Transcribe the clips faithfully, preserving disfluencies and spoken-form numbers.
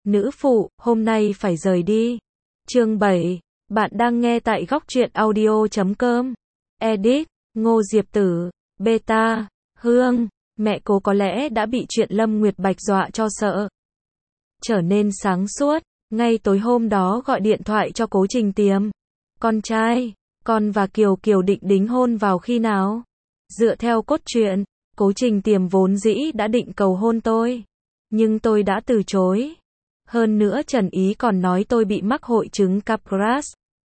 Nữ phụ, hôm nay phải rời đi. Chương bảy. Bạn đang nghe tại góc truyện audio chấm com. Edit, Ngô Diệp Tử, Beta, Hương. Mẹ cô có lẽ đã bị chuyện Lâm Nguyệt Bạch dọa cho sợ. Trở nên sáng suốt, ngay tối hôm đó gọi điện thoại cho Cố Trình Tiềm. Con trai, con và Kiều Kiều định đính hôn vào khi nào? Dựa theo cốt truyện, Cố Trình Tiềm vốn dĩ đã định cầu hôn tôi. Nhưng tôi đã từ chối. Hơn nữa Trần Ý còn nói tôi bị mắc hội chứng Capgras.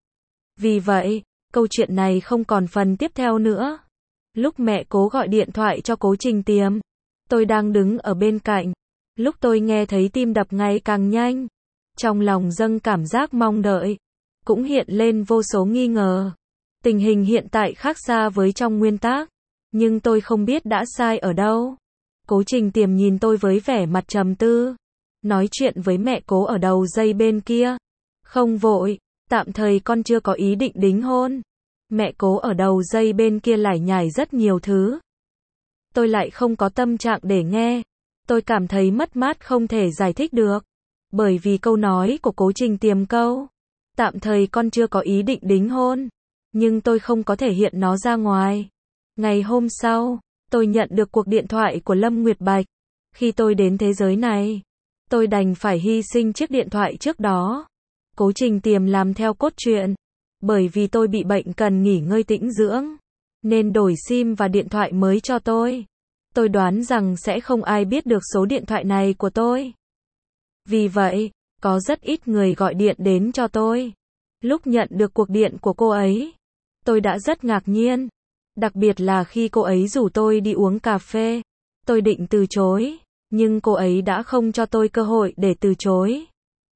Vì vậy, câu chuyện này không còn phần tiếp theo nữa. Lúc mẹ Cố gọi điện thoại cho Cố Trình Tiềm, tôi đang đứng ở bên cạnh. Lúc tôi nghe thấy tim đập ngày càng nhanh, trong lòng dâng cảm giác mong đợi, cũng hiện lên vô số nghi ngờ. Tình hình hiện tại khác xa với trong nguyên tác, nhưng tôi không biết đã sai ở đâu. Cố Trình Tiềm nhìn tôi với vẻ mặt trầm tư, nói chuyện với mẹ Cố ở đầu dây bên kia. Không vội, tạm thời con chưa có ý định đính hôn. Mẹ Cố ở đầu dây bên kia lải nhải rất nhiều thứ. Tôi lại không có tâm trạng để nghe. Tôi cảm thấy mất mát không thể giải thích được. Bởi vì câu nói của Cố Trình Tiềm câu, tạm thời con chưa có ý định đính hôn. Nhưng tôi không có thể hiện nó ra ngoài. Ngày hôm sau, tôi nhận được cuộc điện thoại của Lâm Nguyệt Bạch. Khi tôi đến thế giới này, tôi đành phải hy sinh chiếc điện thoại trước đó. Cố Trình Tiềm làm theo cốt truyện. Bởi vì tôi bị bệnh cần nghỉ ngơi tĩnh dưỡng, nên đổi sim và điện thoại mới cho tôi. Tôi đoán rằng sẽ không ai biết được số điện thoại này của tôi. Vì vậy, có rất ít người gọi điện đến cho tôi. Lúc nhận được cuộc điện của cô ấy, tôi đã rất ngạc nhiên. Đặc biệt là khi cô ấy rủ tôi đi uống cà phê. Tôi định từ chối, nhưng cô ấy đã không cho tôi cơ hội để từ chối.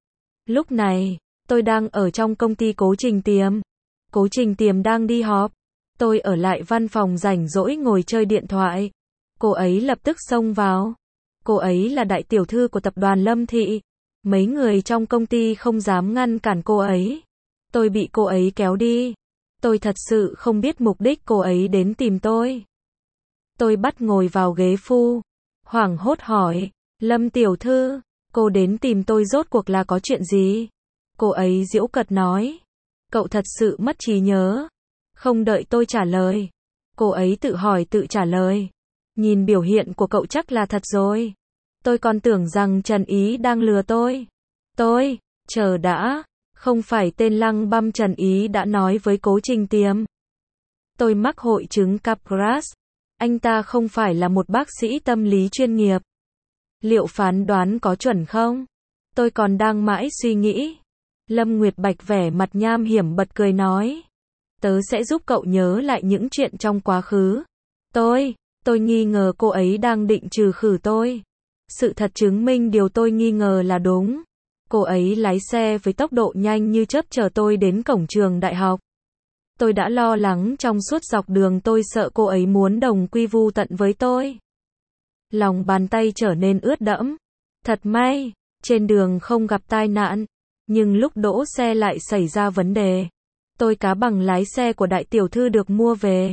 Lúc này, tôi đang ở trong công ty Cố Trình Tiềm. Cố Trình Tiềm đang đi họp. Tôi ở lại văn phòng rảnh rỗi ngồi chơi điện thoại. Cô ấy lập tức xông vào. Cô ấy là đại tiểu thư của tập đoàn Lâm Thị. Mấy người trong công ty không dám ngăn cản cô ấy. Tôi bị cô ấy kéo đi. Tôi thật sự không biết mục đích cô ấy đến tìm tôi. Tôi bắt ngồi vào ghế phu. Hoảng hốt hỏi, Lâm tiểu thư, cô đến tìm tôi rốt cuộc là có chuyện gì? Cô ấy giễu cợt nói, cậu thật sự mất trí nhớ. Không đợi tôi trả lời, cô ấy tự hỏi tự trả lời. Nhìn biểu hiện của cậu chắc là thật rồi. Tôi còn tưởng rằng Trần Ý đang lừa tôi. Tôi, chờ đã, không phải tên lăng băm Trần Ý đã nói với Cố Trình Tiềm. Tôi mắc hội chứng Capgras. Anh ta không phải là một bác sĩ tâm lý chuyên nghiệp. Liệu phán đoán có chuẩn không? Tôi còn đang mãi suy nghĩ. Lâm Nguyệt Bạch vẻ mặt nham hiểm bật cười nói, tớ sẽ giúp cậu nhớ lại những chuyện trong quá khứ. Tôi, tôi nghi ngờ cô ấy đang định trừ khử tôi. Sự thật chứng minh điều tôi nghi ngờ là đúng. Cô ấy lái xe với tốc độ nhanh như chớp chờ tôi đến cổng trường đại học. Tôi đã lo lắng trong suốt dọc đường, tôi sợ cô ấy muốn đồng quy vu tận với tôi. Lòng bàn tay trở nên ướt đẫm. Thật may, trên đường không gặp tai nạn. Nhưng lúc đỗ xe lại xảy ra vấn đề. Tôi cá bằng lái xe của đại tiểu thư được mua về.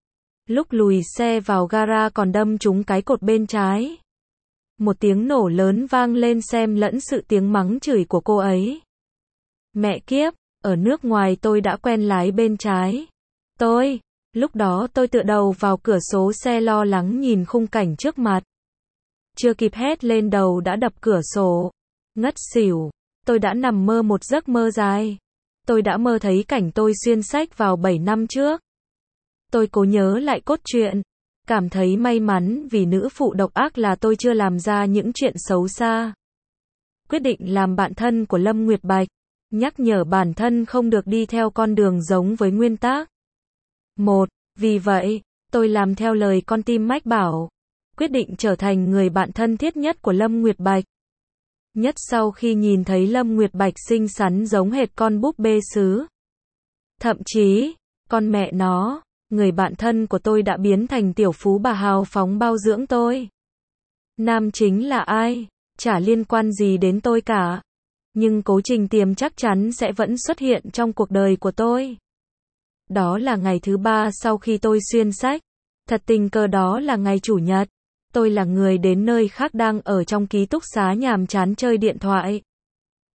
Lúc lùi xe vào gara còn đâm trúng cái cột bên trái. Một tiếng nổ lớn vang lên xen lẫn sự tiếng mắng chửi của cô ấy. Mẹ kiếp, ở nước ngoài tôi đã quen lái bên trái. Tôi, lúc đó tôi tựa đầu vào cửa sổ xe lo lắng nhìn khung cảnh trước mặt. Chưa kịp hét lên đầu đã đập cửa sổ. Ngất xỉu. Tôi đã nằm mơ một giấc mơ dài. Tôi đã mơ thấy cảnh tôi xuyên sách vào bảy năm trước. Tôi cố nhớ lại cốt truyện. Cảm thấy may mắn vì nữ phụ độc ác là tôi chưa làm ra những chuyện xấu xa. Quyết định làm bạn thân của Lâm Nguyệt Bạch. Nhắc nhở bản thân không được đi theo con đường giống với nguyên tác. Một, vì vậy, tôi làm theo lời con tim mách bảo. Quyết định trở thành người bạn thân thiết nhất của Lâm Nguyệt Bạch. Nhất sau khi nhìn thấy Lâm Nguyệt Bạch xinh xắn giống hệt con búp bê sứ. Thậm chí, con mẹ nó, người bạn thân của tôi đã biến thành tiểu phú bà hào phóng bao dưỡng tôi. Nam chính là ai? Chả liên quan gì đến tôi cả. Nhưng Cố Trình Tiềm chắc chắn sẽ vẫn xuất hiện trong cuộc đời của tôi. Đó là ngày thứ ba sau khi tôi xuyên sách. Thật tình cờ đó là ngày chủ nhật. Tôi là người đến nơi khác đang ở trong ký túc xá nhàm chán chơi điện thoại.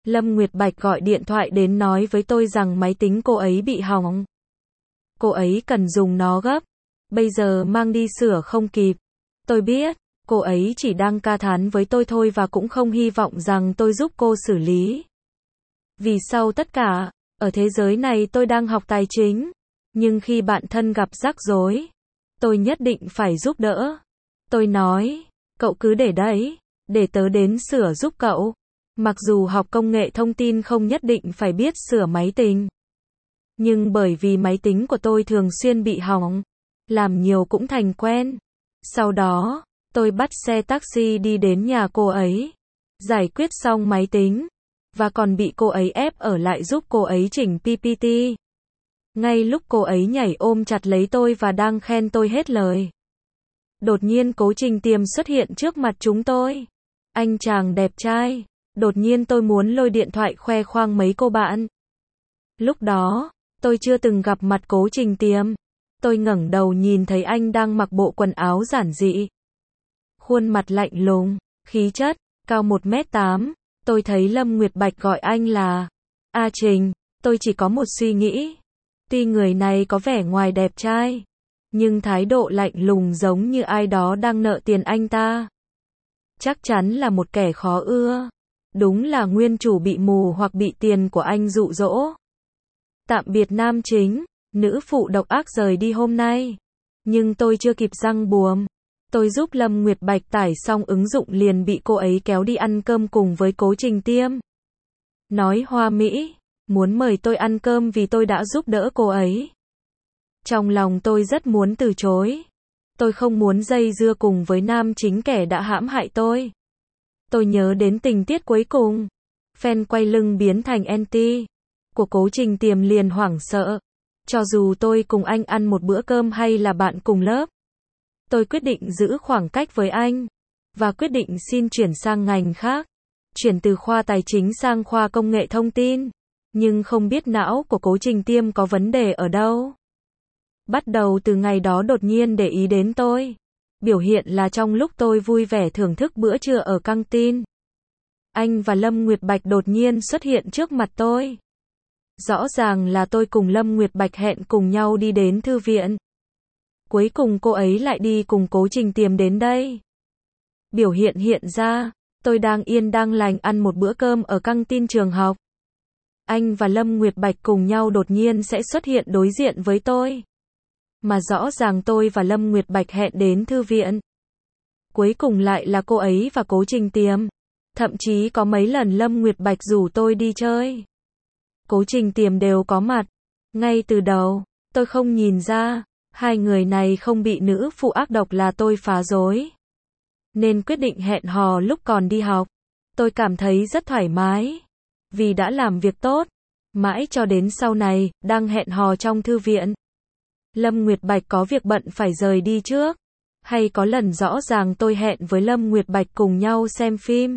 Lâm Nguyệt Bạch gọi điện thoại đến nói với tôi rằng máy tính cô ấy bị hỏng. Cô ấy cần dùng nó gấp. Bây giờ mang đi sửa không kịp. Tôi biết, cô ấy chỉ đang ca thán với tôi thôi và cũng không hy vọng rằng tôi giúp cô xử lý. Vì sau tất cả, ở thế giới này tôi đang học tài chính. Nhưng khi bạn thân gặp rắc rối, tôi nhất định phải giúp đỡ. Tôi nói, cậu cứ để đấy, để tớ đến sửa giúp cậu. Mặc dù học công nghệ thông tin không nhất định phải biết sửa máy tính. Nhưng bởi vì máy tính của tôi thường xuyên bị hỏng, làm nhiều cũng thành quen. Sau đó, tôi bắt xe taxi đi đến nhà cô ấy, giải quyết xong máy tính, và còn bị cô ấy ép ở lại giúp cô ấy chỉnh pê pê tê. Ngay lúc cô ấy nhảy ôm chặt lấy tôi và đang khen tôi hết lời, đột nhiên Cố Trình Tiềm xuất hiện trước mặt chúng tôi. Anh chàng đẹp trai. Đột nhiên tôi muốn lôi điện thoại khoe khoang mấy cô bạn. Lúc đó, tôi chưa từng gặp mặt Cố Trình Tiềm. Tôi ngẩng đầu nhìn thấy anh đang mặc bộ quần áo giản dị. Khuôn mặt lạnh lùng, khí chất, cao một mét tám. Tôi thấy Lâm Nguyệt Bạch gọi anh là A Trình. Tôi chỉ có một suy nghĩ. Tuy người này có vẻ ngoài đẹp trai, nhưng thái độ lạnh lùng giống như ai đó đang nợ tiền anh ta. Chắc chắn là một kẻ khó ưa. Đúng là nguyên chủ bị mù hoặc bị tiền của anh dụ dỗ. Tạm biệt nam chính, nữ phụ độc ác rời đi hôm nay. Nhưng tôi chưa kịp răng buồm. Tôi giúp Lâm Nguyệt Bạch tải xong ứng dụng liền bị cô ấy kéo đi ăn cơm cùng với Cố Trình Tiêm. Nói hoa mỹ, muốn mời tôi ăn cơm vì tôi đã giúp đỡ cô ấy. Trong lòng tôi rất muốn từ chối. Tôi không muốn dây dưa cùng với nam chính kẻ đã hãm hại tôi. Tôi nhớ đến tình tiết cuối cùng. Fan quay lưng biến thành anti của Cố Trình Tiềm liền hoảng sợ. Cho dù tôi cùng anh ăn một bữa cơm hay là bạn cùng lớp, tôi quyết định giữ khoảng cách với anh. Và quyết định xin chuyển sang ngành khác. Chuyển từ khoa tài chính sang khoa công nghệ thông tin. Nhưng không biết não của Cố Trình Tiêm có vấn đề ở đâu. Bắt đầu từ ngày đó đột nhiên để ý đến tôi. Biểu hiện là trong lúc tôi vui vẻ thưởng thức bữa trưa ở căng tin, anh và Lâm Nguyệt Bạch đột nhiên xuất hiện trước mặt tôi. Rõ ràng là tôi cùng Lâm Nguyệt Bạch hẹn cùng nhau đi đến thư viện. Cuối cùng cô ấy lại đi cùng Cố Trình Tiềm đến đây. Biểu hiện hiện ra, tôi đang yên đang lành ăn một bữa cơm ở căng tin trường học. Anh và Lâm Nguyệt Bạch cùng nhau đột nhiên sẽ xuất hiện đối diện với tôi. Mà rõ ràng tôi và Lâm Nguyệt Bạch hẹn đến thư viện. Cuối cùng lại là cô ấy và Cố Trình Tiềm. Thậm chí có mấy lần Lâm Nguyệt Bạch rủ tôi đi chơi, Cố Trình Tiềm đều có mặt. Ngay từ đầu, tôi không nhìn ra, hai người này không bị nữ phụ ác độc là tôi phá rối. Nên quyết định hẹn hò lúc còn đi học. Tôi cảm thấy rất thoải mái. Vì đã làm việc tốt. Mãi cho đến sau này, đang hẹn hò trong thư viện. Lâm Nguyệt Bạch có việc bận phải rời đi trước. Hay có lần rõ ràng tôi hẹn với Lâm Nguyệt Bạch cùng nhau xem phim.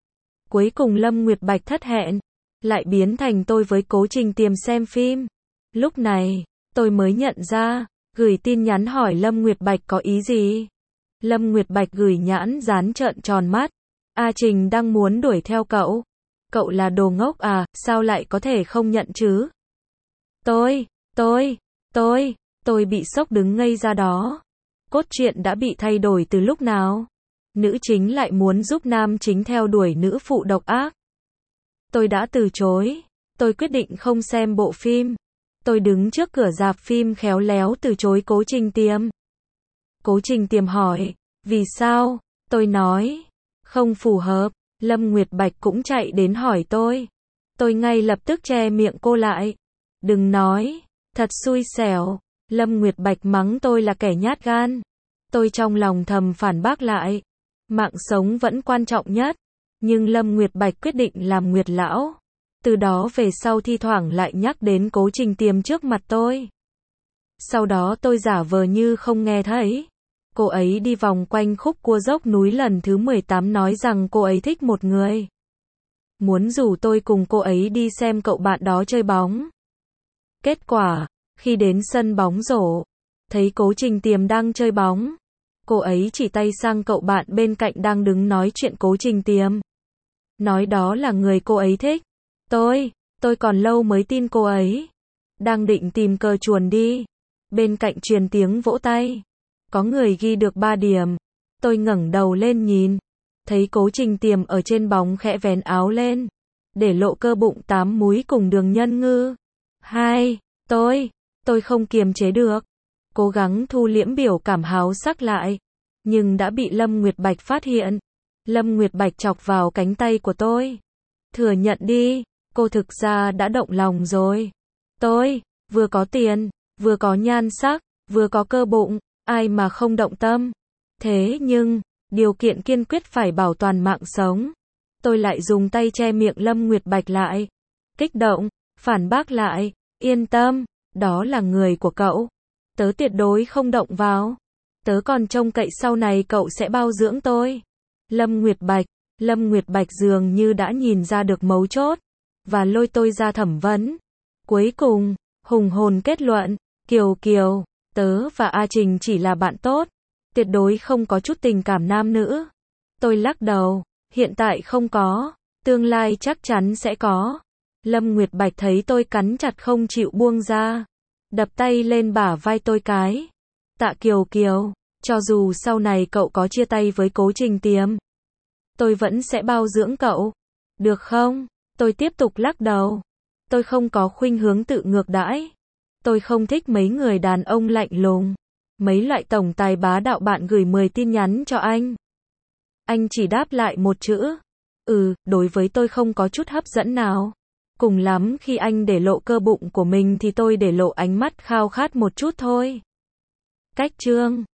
Cuối cùng Lâm Nguyệt Bạch thất hẹn. Lại biến thành tôi với Cố Trình Tiềm xem phim. Lúc này, tôi mới nhận ra, gửi tin nhắn hỏi Lâm Nguyệt Bạch có ý gì. Lâm Nguyệt Bạch gửi nhãn dán trợn tròn mắt. A Trình đang muốn đuổi theo cậu. Cậu là đồ ngốc à, sao lại có thể không nhận chứ? Tôi, tôi, tôi, tôi bị sốc đứng ngây ra đó. Cốt truyện đã bị thay đổi từ lúc nào? Nữ chính lại muốn giúp nam chính theo đuổi nữ phụ độc ác. Tôi đã từ chối. Tôi quyết định không xem bộ phim. Tôi đứng trước cửa rạp phim khéo léo từ chối Cố Trình Tiềm. Cố Trình Tiềm hỏi, vì sao? Tôi nói, không phù hợp. Lâm Nguyệt Bạch cũng chạy đến hỏi tôi. Tôi ngay lập tức che miệng cô lại. Đừng nói, thật xui xẻo. Lâm Nguyệt Bạch mắng tôi là kẻ nhát gan. Tôi trong lòng thầm phản bác lại. Mạng sống vẫn quan trọng nhất. Nhưng Lâm Nguyệt Bạch quyết định làm Nguyệt lão. Từ đó về sau thi thoảng lại nhắc đến Cố Trình Tiềm trước mặt tôi. Sau đó tôi giả vờ như không nghe thấy. Cô ấy đi vòng quanh khúc cua dốc núi lần thứ mười tám nói rằng cô ấy thích một người. Muốn rủ tôi cùng cô ấy đi xem cậu bạn đó chơi bóng. Kết quả, khi đến sân bóng rổ, thấy Cố Trình Tiềm đang chơi bóng. Cô ấy chỉ tay sang cậu bạn bên cạnh đang đứng nói chuyện Cố Trình Tiềm. Nói đó là người cô ấy thích. Tôi, tôi còn lâu mới tin cô ấy. Đang định tìm cờ chuồn đi. Bên cạnh truyền tiếng vỗ tay. Có người ghi được ba điểm. Tôi ngẩng đầu lên nhìn. Thấy Cố Trình Tiềm ở trên bóng khẽ vén áo lên. Để lộ cơ bụng tám múi cùng đường nhân ngư. Hai, tôi, tôi không kiềm chế được. Cố gắng thu liễm biểu cảm háo sắc lại. Nhưng đã bị Lâm Nguyệt Bạch phát hiện. Lâm Nguyệt Bạch chọc vào cánh tay của tôi. Thừa nhận đi, cô thực ra đã động lòng rồi. Tôi, vừa có tiền, vừa có nhan sắc, vừa có cơ bụng, ai mà không động tâm. Thế nhưng, điều kiện kiên quyết phải bảo toàn mạng sống. Tôi lại dùng tay che miệng Lâm Nguyệt Bạch lại. Kích động, phản bác lại, yên tâm, đó là người của cậu. Tớ tuyệt đối không động vào. Tớ còn trông cậy sau này cậu sẽ bao dưỡng tôi. Lâm Nguyệt Bạch, Lâm Nguyệt Bạch dường như đã nhìn ra được mấu chốt, và lôi tôi ra thẩm vấn. Cuối cùng, hùng hồn kết luận, Kiều Kiều, tớ và A Trình chỉ là bạn tốt, tuyệt đối không có chút tình cảm nam nữ. Tôi lắc đầu, hiện tại không có, tương lai chắc chắn sẽ có. Lâm Nguyệt Bạch thấy tôi cắn chặt không chịu buông ra, đập tay lên bả vai tôi cái. Tạ Kiều Kiều, cho dù sau này cậu có chia tay với Cố Trình Tiềm, tôi vẫn sẽ bao dưỡng cậu. Được không? Tôi tiếp tục lắc đầu. Tôi không có khuynh hướng tự ngược đãi. Tôi không thích mấy người đàn ông lạnh lùng. Mấy loại tổng tài bá đạo bạn gửi mười tin nhắn cho anh. Anh chỉ đáp lại một chữ. Ừ, đối với tôi không có chút hấp dẫn nào. Cùng lắm khi anh để lộ cơ bụng của mình thì tôi để lộ ánh mắt khao khát một chút thôi. Cách chương